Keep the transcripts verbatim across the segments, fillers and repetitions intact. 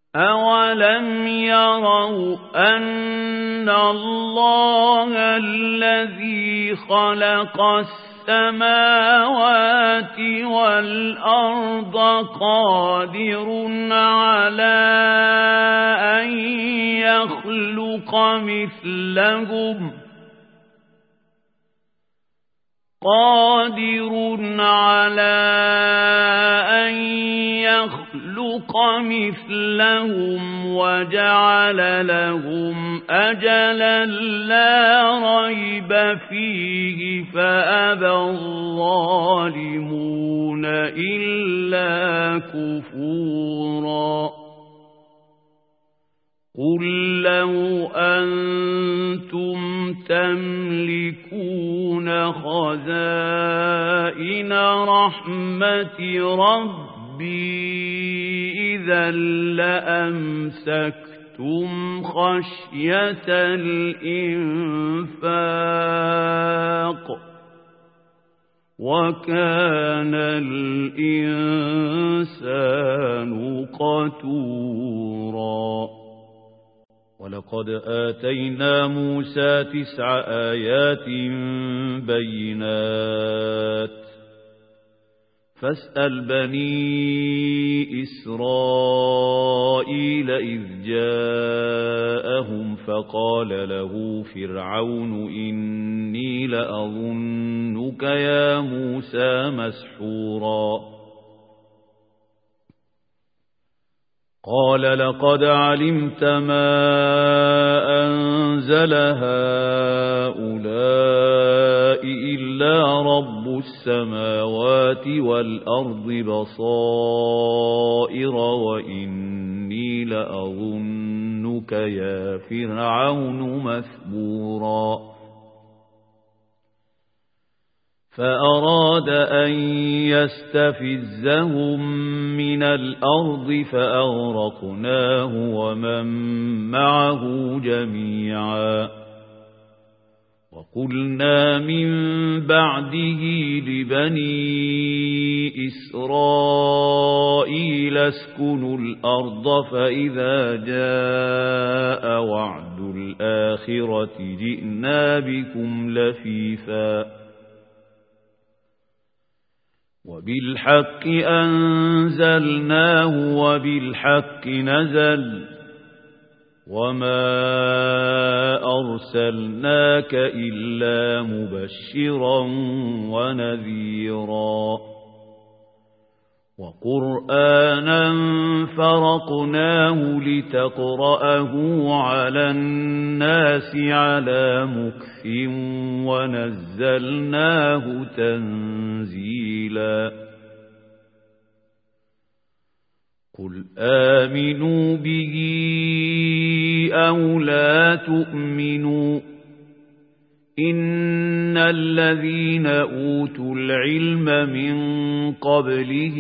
أَوَلَمْ يَرَوْا أَنَّ اللَّهَ الَّذِي خَلَقَ السَّمَاوَاتِ وَالْأَرْضَ قَادِرٌ عَلَى أَن يَخْلُقَ مِثْلَهُمْ قادر على أن يخلق مثلهم وجعل لهم أجلا لا ريب فيه فأبى الظالمون إلا كفورا قل لو أنتم تملكون خزائن رحمة ربي إذا لأمسكتم خشية الإنفاق وكان الإنسان قتورا ولقد آتينا موسى تسع آيات بينات فاسأل بني إسرائيل إذ جاءهم فقال له فرعون إني لأظنك يا موسى مسحورا قال لقد علمت ما أنزل هؤلاء إلا رب السماوات والأرض بصائر وإني لأظنك يا فرعون مثبورا فأراد أن يستفزهم من الأرض فأغرقناه ومن معه جميعا وقلنا من بعده لبني إسرائيل اسكنوا الأرض فإذا جاء وعد الآخرة جئنا بكم لفيفا وبالحق أنزلناه وبالحق نزل وما أرسلناك إلا مبشرا ونذيرا وقرآنا فرقناه لتقرأه على الناس على مكث ونزلناه تنزيلا قل آمنوا به أو لا تؤمنوا إن الذين أوتوا العلم من قبله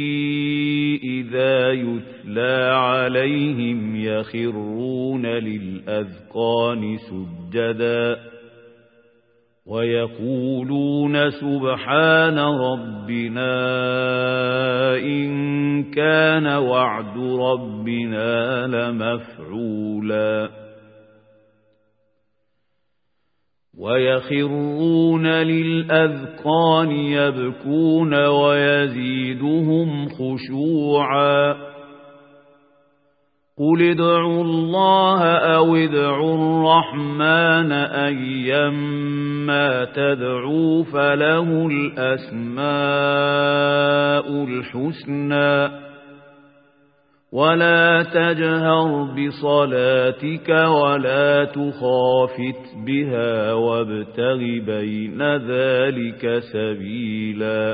إذا يتلى عليهم يخرون للأذقان سجدا ويقولون سبحان ربنا إن كان وعد ربنا لمفعولا ويخرون للأذقان يبكون ويزيدهم خشوعا قل ادعوا الله أو ادعوا الرحمن أيما تدعوا فله الأسماء الحسنى ولا تجهر بصلاتك ولا تخافت بها وابتغ بين ذلك سبيلا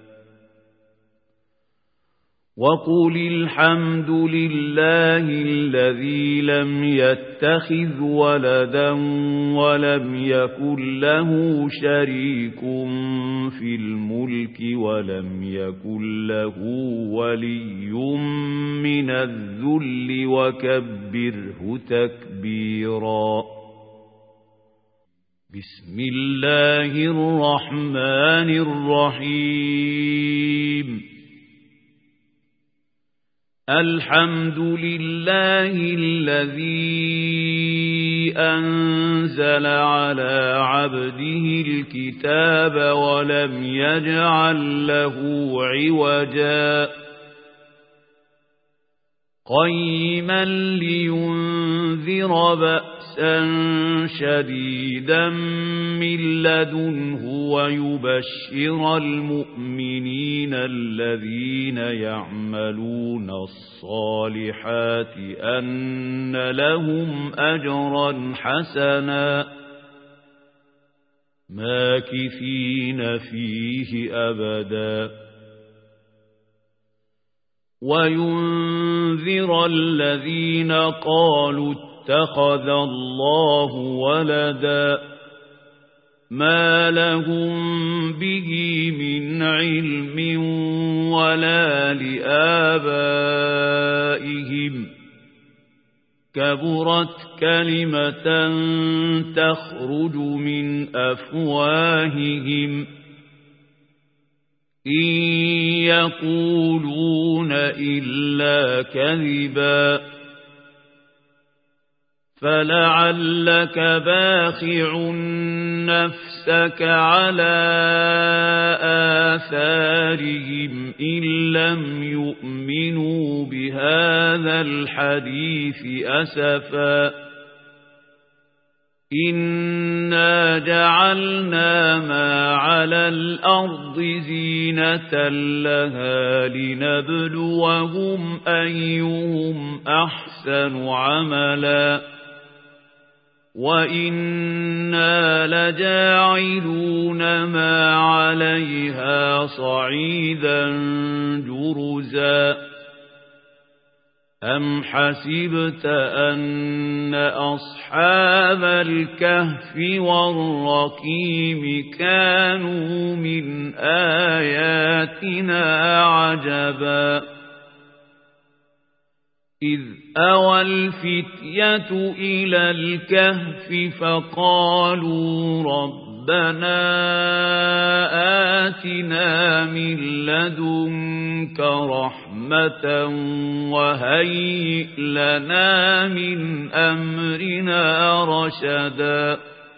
وقل الحمد لله الذي لم يتخذ ولدا ولم يكن له شريك في الملك ولم يكن له ولي من الذل وكبره تكبيرا بسم الله الرحمن الرحيم الحمد لله الذي أنزل على عبده الكتاب ولم يجعل له عوجا قيما لينذر بأسا شديدا من لدنه ويبشر المؤمنين الذين يعملون الصالحات أن لهم أجرا حسنا ماكثين فيه أبدا وينذر الذين قالوا اتخذ الله ولدا ما لهم به من علم ولا لآبائهم كبرت كلمة تخرج من أفواههم إن يقولون إلا كذبا فلعلك باخع نفسك على آثارهم إن لم يؤمنوا بهذا الحديث أسفا إنا جعلنا ما على الأرض زينة لها لنبلوهم أيهم أحسن عملا وإنا لجاعلون ما عليها صعيدا جرزا أم حسبت أن أصحاب الكهف والرقيم كانوا من آياتنا عجبا إذ أوى الفتية إلى الكهف فقالوا ربنا آتنا من لدنك رحمة وهيئ لنا من أمرنا رشدا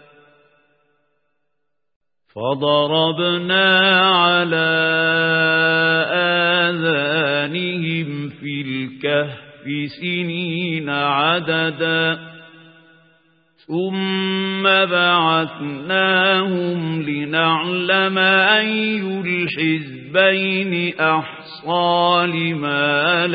فضربنا على آذانهم في الكهف سنين عددا ثم بعثناهم لنعلم أي الحزبين أحصى لما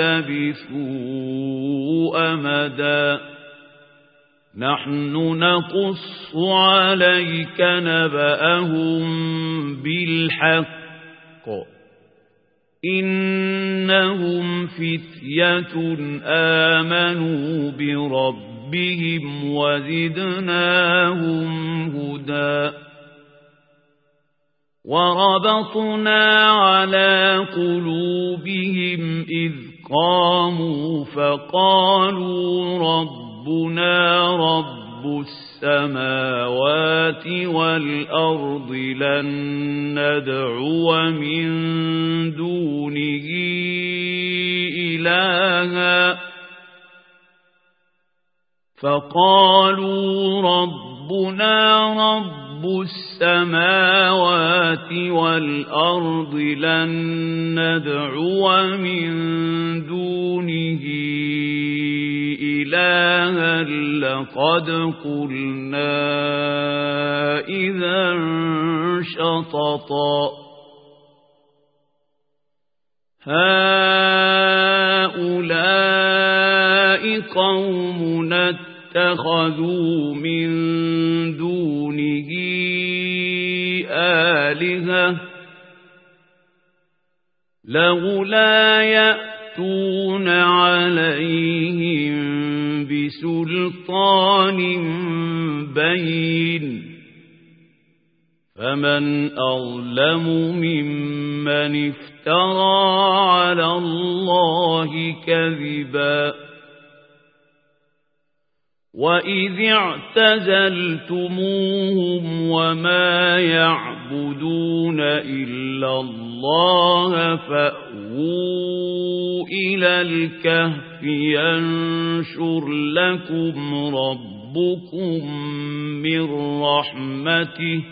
لبثوا أمدا نحن نقص عليك نبأهم بالحق إنهم فتية آمنوا بربهم وزدناهم هدى وربطنا على قلوبهم إذ قاموا فقالوا ربنا رب السماوات والأرض لن ندعو من دونه إلها فقالوا ربنا رب السماوات والأرض لن ندعو من دونه إلها لقد قلنا إذا شططا هؤلاء قومنا اتخذوا من دونه آلهة لولا يأتون عليهم بسلطان بين فمن أظلم ممن افترى على الله كذبا وَإِذِ اعْتَزَلْتُمُوهُمْ وَمَا يَعْبُدُونَ إِلَّا اللَّهَ فَأْوُوا إِلَى الْكَهْفِ يَنشُرْ لَكُمْ رَبُّكُمْ مِنْ رَحْمَتِهِ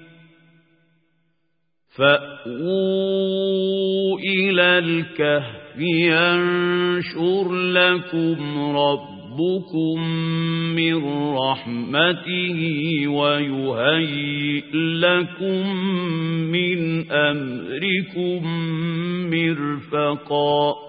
فَأْوُوا إِلَى الْكَهْفِ يَنشُرْ لَكُمْ رَبُّكُمْ ربكم من رحمته ويهيئ لكم من أمركم مرفقا